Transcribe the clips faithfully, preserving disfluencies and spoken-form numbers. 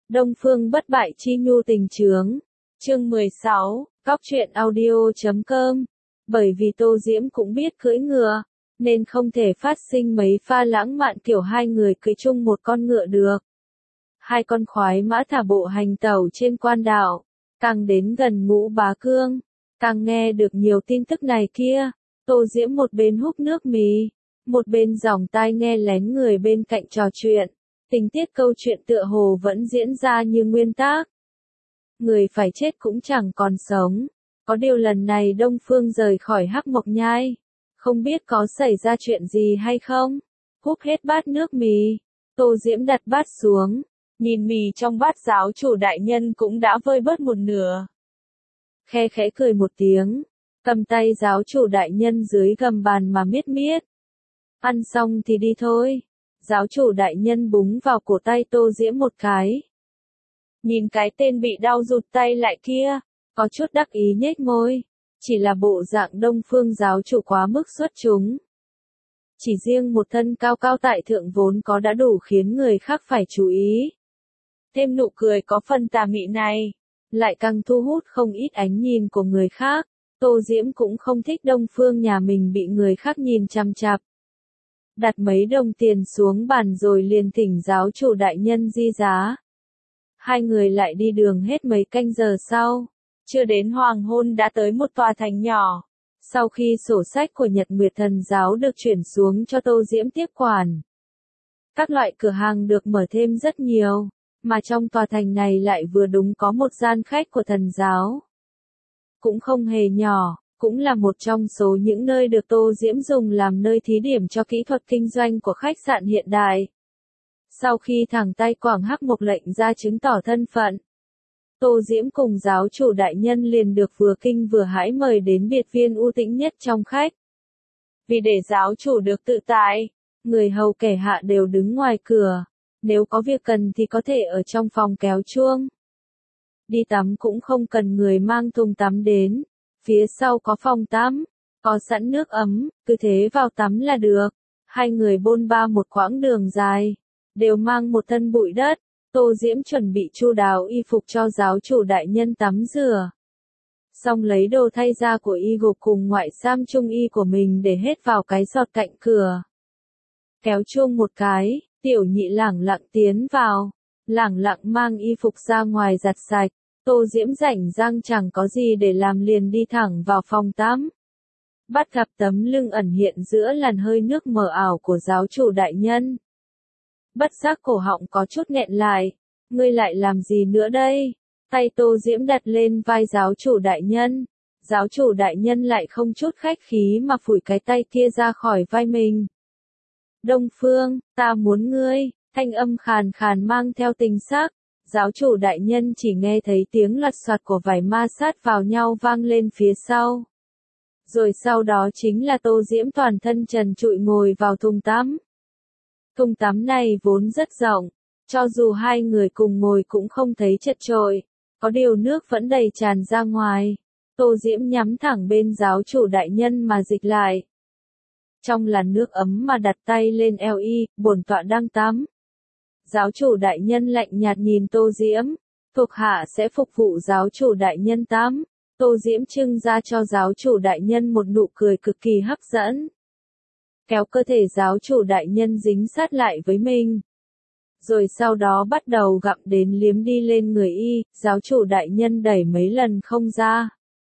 Đông Phương bất bại chi nhu tình chướng. Chương mười sáu, Cóc truyện audio chấm com. Bởi vì Tô Diễm cũng biết cưỡi ngựa, nên không thể phát sinh mấy pha lãng mạn kiểu hai người cưỡi chung một con ngựa được. Hai con khoái mã thả bộ hành tẩu trên quan đạo, càng đến gần Ngũ Bá Cương, càng nghe được nhiều tin tức này kia. Tô Diễm một bên húp nước mì, một bên dòng tai nghe lén người bên cạnh trò chuyện. Tình tiết câu chuyện tựa hồ vẫn diễn ra như nguyên tác. Người phải chết cũng chẳng còn sống. Có điều lần này Đông Phương rời khỏi Hắc Mộc Nhai, không biết có xảy ra chuyện gì hay không. Húp hết bát nước mì, Tô Diễm đặt bát xuống, nhìn mì trong bát giáo chủ đại nhân cũng đã vơi bớt một nửa. Khe khẽ cười một tiếng, cầm tay giáo chủ đại nhân dưới gầm bàn mà miết miết. Ăn xong thì đi thôi. Giáo chủ đại nhân búng vào cổ tay Tô Diễm một cái. Nhìn cái tên bị đau rụt tay lại kia, có chút đắc ý nhếch môi. Chỉ là bộ dạng Đông Phương giáo chủ quá mức xuất chúng. Chỉ riêng một thân cao cao tại thượng vốn có đã đủ khiến người khác phải chú ý. Thêm nụ cười có phần tà mị này, lại càng thu hút không ít ánh nhìn của người khác. Tô Diễm cũng không thích Đông Phương nhà mình bị người khác nhìn chằm chằm. Đặt mấy đồng tiền xuống bàn rồi liền thỉnh giáo chủ đại nhân di giá. Hai người lại đi đường hết mấy canh giờ sau. Chưa đến hoàng hôn đã tới một tòa thành nhỏ. Sau khi sổ sách của Nhật Nguyệt Thần Giáo được chuyển xuống cho Tô Diễm tiếp quản, các loại cửa hàng được mở thêm rất nhiều, mà trong tòa thành này lại vừa đúng có một gian khách của thần giáo. Cũng không hề nhỏ. Cũng là một trong số những nơi được Tô Diễm dùng làm nơi thí điểm cho kỹ thuật kinh doanh của khách sạn hiện đại. Sau khi thẳng tay Quảng Hắc Mộc lệnh ra chứng tỏ thân phận, Tô Diễm cùng giáo chủ đại nhân liền được vừa kinh vừa hãi mời đến biệt viên u tĩnh nhất trong khách. Vì để giáo chủ được tự tại, người hầu kẻ hạ đều đứng ngoài cửa, nếu có việc cần thì có thể ở trong phòng kéo chuông. Đi tắm cũng không cần người mang thùng tắm đến. Phía sau có phòng tắm, có sẵn nước ấm, cứ thế vào tắm là được. Hai người bôn ba một quãng đường dài, đều mang một thân bụi đất. Tô Diễm chuẩn bị chu đáo y phục cho giáo chủ đại nhân tắm rửa. Xong lấy đồ thay da của y gục cùng ngoại sam trung y của mình để hết vào cái giọt cạnh cửa. Kéo chuông một cái, tiểu nhị lẳng lặng tiến vào, lẳng lặng mang y phục ra ngoài giặt sạch. Tô Diễm rảnh rang chẳng có gì để làm liền đi thẳng vào phòng tắm. Bắt gặp tấm lưng ẩn hiện giữa làn hơi nước mờ ảo của giáo chủ đại nhân. Bất giác cổ họng có chút nghẹn lại. Ngươi lại làm gì nữa đây? Tay Tô Diễm đặt lên vai giáo chủ đại nhân. Giáo chủ đại nhân lại không chút khách khí mà phủi cái tay kia ra khỏi vai mình. Đông Phương, ta muốn ngươi, thanh âm khàn khàn mang theo tình sắc. Giáo chủ đại nhân chỉ nghe thấy tiếng lật soạt của vải ma sát vào nhau vang lên phía sau. Rồi sau đó chính là Tô Diễm toàn thân trần trụi ngồi vào thùng tắm. Thùng tắm này vốn rất rộng, cho dù hai người cùng ngồi cũng không thấy chật chội, có điều nước vẫn đầy tràn ra ngoài. Tô Diễm nhắm thẳng bên giáo chủ đại nhân mà dịch lại. Trong làn nước ấm mà đặt tay lên eo y, bổn tọa đang tắm. Giáo chủ đại nhân lạnh nhạt nhìn Tô Diễm, thuộc hạ sẽ phục vụ giáo chủ đại nhân tắm. Tô Diễm trưng ra cho giáo chủ đại nhân một nụ cười cực kỳ hấp dẫn. Kéo cơ thể giáo chủ đại nhân dính sát lại với mình. Rồi sau đó bắt đầu gặm đến liếm đi lên người y, giáo chủ đại nhân đẩy mấy lần không ra.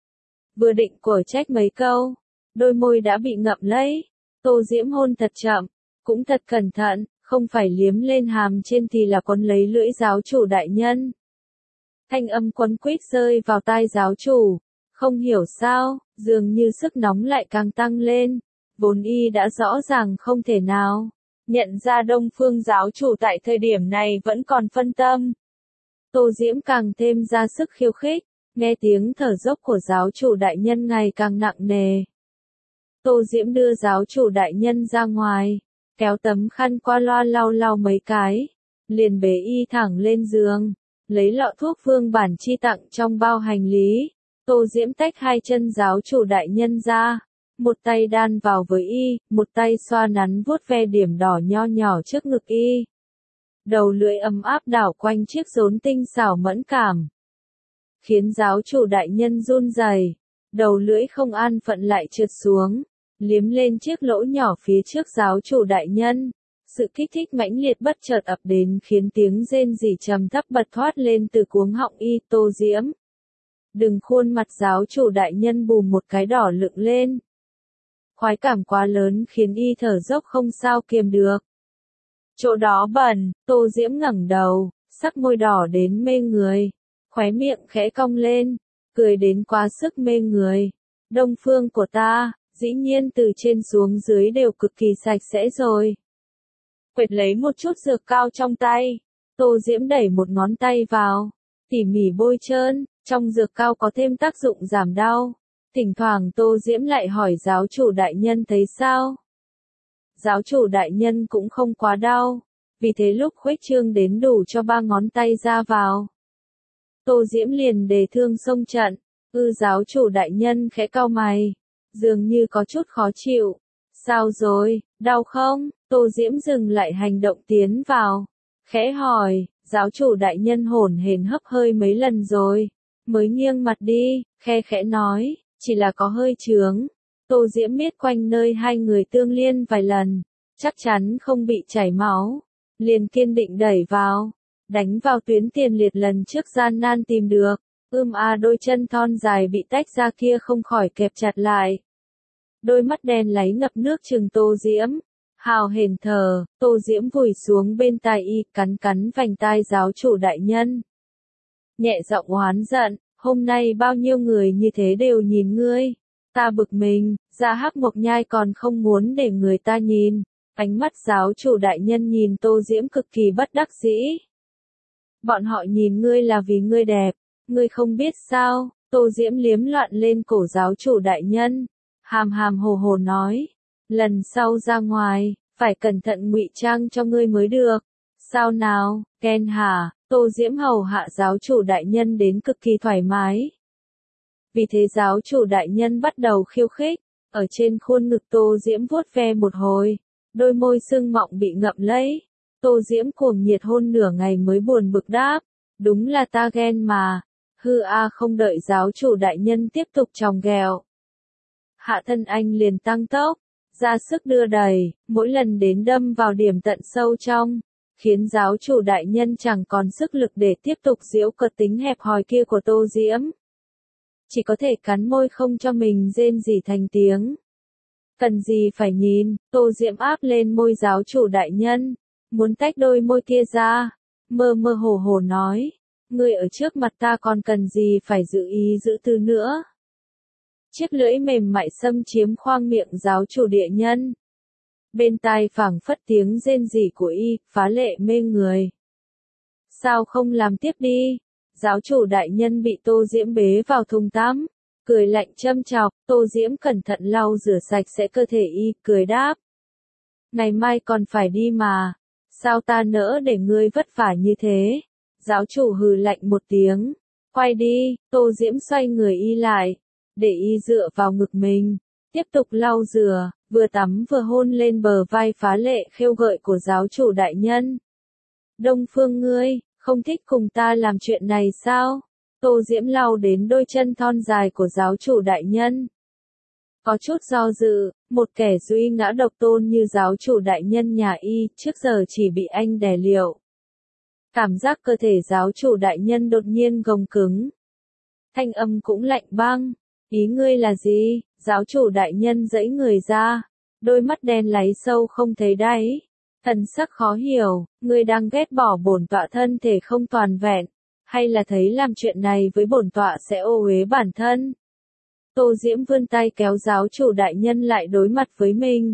Vừa định của trách mấy câu, đôi môi đã bị ngậm lấy. Tô Diễm hôn thật chậm, cũng thật cẩn thận. Không phải liếm lên hàm trên thì là quấn lấy lưỡi giáo chủ đại nhân. Thanh âm quấn quýt rơi vào tai giáo chủ. Không hiểu sao, dường như sức nóng lại càng tăng lên. Vốn y đã rõ ràng không thể nào nhận ra Đông Phương giáo chủ tại thời điểm này vẫn còn phân tâm. Tô Diễm càng thêm ra sức khiêu khích, nghe tiếng thở dốc của giáo chủ đại nhân ngày càng nặng nề. Tô Diễm đưa giáo chủ đại nhân ra ngoài. Kéo tấm khăn qua loa lau lau mấy cái, liền bế y thẳng lên giường, lấy lọ thuốc vương bản chi tặng trong bao hành lý. Tô Diễm tách hai chân giáo chủ đại nhân ra, một tay đan vào với y, một tay xoa nắn vuốt ve điểm đỏ nho nhỏ trước ngực y. đầu lưỡi ấm áp đảo quanh chiếc rốn tinh xảo mẫn cảm, khiến giáo chủ đại nhân run rẩy, đầu lưỡi không an phận lại trượt xuống, liếm lên chiếc lỗ nhỏ phía trước giáo chủ đại nhân. Sự kích thích mãnh liệt bất chợt ập đến khiến tiếng rên rỉ trầm thấp bật thoát lên từ cuống họng y. Tô Diễm. Đừng, khuôn mặt giáo chủ đại nhân bùm một cái đỏ lựng lên. Khoái cảm quá lớn khiến y thở dốc không sao kiềm được. Chỗ đó bẩn. Tô Diễm ngẩng đầu, sắc môi đỏ đến mê người, khóe miệng khẽ cong lên, cười đến quá sức mê người. Đông phương của ta, dĩ nhiên từ trên xuống dưới đều cực kỳ sạch sẽ rồi. Quệt lấy một chút dược cao trong tay, Tô Diễm đẩy một ngón tay vào, tỉ mỉ bôi trơn, trong dược cao có thêm tác dụng giảm đau. Thỉnh thoảng Tô Diễm lại hỏi giáo chủ đại nhân thấy sao? Giáo chủ đại nhân cũng không quá đau, vì thế lúc khuếch trương đến đủ cho ba ngón tay ra vào. Tô Diễm liền đề thương xông trận, ư giáo chủ đại nhân khẽ cau mày, dường như có chút khó chịu. Sao rồi, đau không? Tô Diễm dừng lại hành động tiến vào, khẽ hỏi, giáo chủ đại nhân hổn hển hấp hơi mấy lần rồi, mới nghiêng mặt đi, khe khẽ nói, chỉ là có hơi chướng. Tô Diễm miết quanh nơi hai người tương liên vài lần, chắc chắn không bị chảy máu, liền kiên định đẩy vào, đánh vào tuyến tiền liệt lần trước gian nan tìm được. Ưm a đôi chân thon dài bị tách ra kia không khỏi kẹp chặt lại. Đôi mắt đen láy ngập nước trừng Tô Diễm, hào hển thở. Tô Diễm vùi xuống bên tai y, cắn cắn vành tai giáo chủ đại nhân. Nhẹ giọng oán giận, hôm nay bao nhiêu người như thế đều nhìn ngươi, ta bực mình. Gia Hắc Mộc Nhai còn không muốn để người ta nhìn. Ánh mắt giáo chủ đại nhân nhìn Tô Diễm cực kỳ bất đắc dĩ. Bọn họ nhìn ngươi là vì ngươi đẹp, ngươi không biết sao? Tô Diễm liếm loạn lên cổ giáo chủ đại nhân, hàm hàm hồ hồ nói, lần sau ra ngoài, phải cẩn thận ngụy trang cho ngươi mới được. Sao nào, Ken hả? Tô Diễm hầu hạ giáo chủ đại nhân đến cực kỳ thoải mái. Vì thế giáo chủ đại nhân bắt đầu khiêu khích, ở trên khuôn ngực Tô Diễm vuốt ve một hồi, đôi môi sưng mọng bị ngậm lấy. Tô Diễm cuồng nhiệt hôn nửa ngày mới buồn bực đáp, đúng là ta ghen mà. Hư a. Không đợi giáo chủ đại nhân tiếp tục chòng ghẹo, hạ thân anh liền tăng tốc, ra sức đưa đẩy, mỗi lần đến đâm vào điểm tận sâu trong, khiến giáo chủ đại nhân chẳng còn sức lực để tiếp tục giễu cợt tính hẹp hòi kia của Tô Diễm. Chỉ có thể cắn môi không cho mình rên rỉ thành tiếng. Cần gì phải nhìn? Tô Diễm áp lên môi giáo chủ đại nhân, muốn tách đôi môi kia ra, mơ mơ hồ hồ nói, ngươi ở trước mặt ta còn cần gì phải giữ ý giữ tư nữa. Chiếc lưỡi mềm mại xâm chiếm khoang miệng giáo chủ địa nhân. Bên tai phảng phất tiếng rên rỉ của y, phá lệ mê người. Sao không làm tiếp đi? Giáo chủ đại nhân bị Tô Diễm bế vào thùng tắm, cười lạnh châm chọc. Tô Diễm cẩn thận lau rửa sạch sẽ cơ thể y, cười đáp. Ngày mai còn phải đi mà, sao ta nỡ để ngươi vất vả như thế? Giáo chủ hừ lạnh một tiếng, quay đi. Tô Diễm xoay người y lại, để y dựa vào ngực mình, tiếp tục lau rửa, vừa tắm vừa hôn lên bờ vai phá lệ khêu gợi của giáo chủ đại nhân. Đông phương ngươi, không thích cùng ta làm chuyện này sao? Tô Diễm lau đến đôi chân thon dài của giáo chủ đại nhân. Có chút do dự, một kẻ duy ngã độc tôn như giáo chủ đại nhân nhà y, trước giờ chỉ bị anh đè liệu. Cảm giác cơ thể giáo chủ đại nhân đột nhiên gồng cứng. Thanh âm cũng lạnh băng. Ý ngươi là gì? Giáo chủ đại nhân giãy người ra, đôi mắt đen láy sâu không thấy đáy. Thần sắc khó hiểu, ngươi đang ghét bỏ bổn tọa thân thể không toàn vẹn, hay là thấy làm chuyện này với bổn tọa sẽ ô uế bản thân? Tô Diễm vươn tay kéo giáo chủ đại nhân lại đối mặt với mình.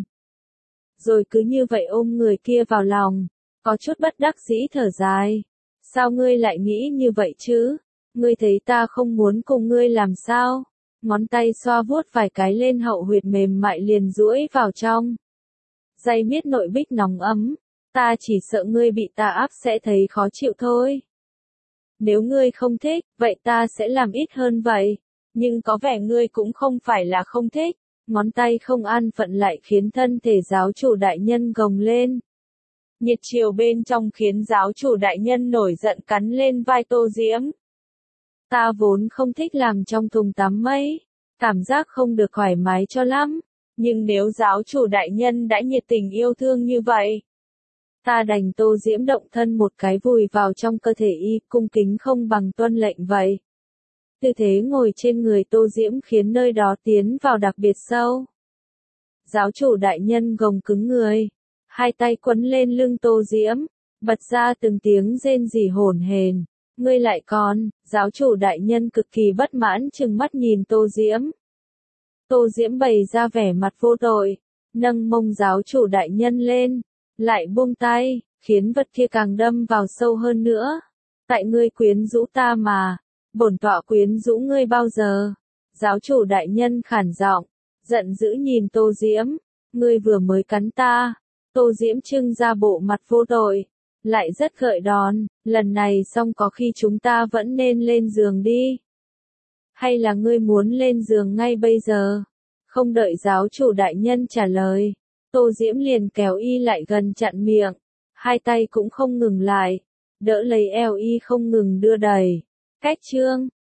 Rồi cứ như vậy ôm người kia vào lòng, có chút bất đắc dĩ thở dài. Sao ngươi lại nghĩ như vậy chứ? Ngươi thấy ta không muốn cùng ngươi làm sao? Ngón tay xoa vuốt vài cái lên hậu huyệt mềm mại liền duỗi vào trong. Dây miết nội bích nóng ấm, ta chỉ sợ ngươi bị ta áp sẽ thấy khó chịu thôi. Nếu ngươi không thích, vậy ta sẽ làm ít hơn vậy. Nhưng có vẻ ngươi cũng không phải là không thích. Ngón tay không an phận lại khiến thân thể giáo chủ đại nhân gồng lên. Nhiệt chiều bên trong khiến giáo chủ đại nhân nổi giận cắn lên vai Tô Diễm. Ta vốn không thích làm trong thùng tắm mấy, cảm giác không được thoải mái cho lắm, nhưng nếu giáo chủ đại nhân đã nhiệt tình yêu thương như vậy, ta đành. Tô Diễm động thân một cái vùi vào trong cơ thể y, cung kính không bằng tuân lệnh vậy. Tư thế ngồi trên người Tô Diễm khiến nơi đó tiến vào đặc biệt sâu. Giáo chủ đại nhân gồng cứng người, hai tay quấn lên lưng Tô Diễm, bật ra từng tiếng rên rỉ hổn hển. Ngươi lại còn, giáo chủ đại nhân cực kỳ bất mãn trừng mắt nhìn Tô Diễm. Tô Diễm bày ra vẻ mặt vô tội, nâng mông giáo chủ đại nhân lên, lại buông tay, khiến vật kia càng đâm vào sâu hơn nữa. Tại ngươi quyến rũ ta mà, bổn tọa quyến rũ ngươi bao giờ? Giáo chủ đại nhân khản giọng, giận dữ nhìn Tô Diễm, ngươi vừa mới cắn ta. Tô Diễm trưng ra bộ mặt vô tội, lại rất gợi đòn, lần này xong có khi chúng ta vẫn nên lên giường đi. Hay là ngươi muốn lên giường ngay bây giờ? Không đợi giáo chủ đại nhân trả lời, Tô Diễm liền kéo y lại gần chặn miệng, hai tay cũng không ngừng lại, đỡ lấy eo y không ngừng đưa đẩy. Cách chương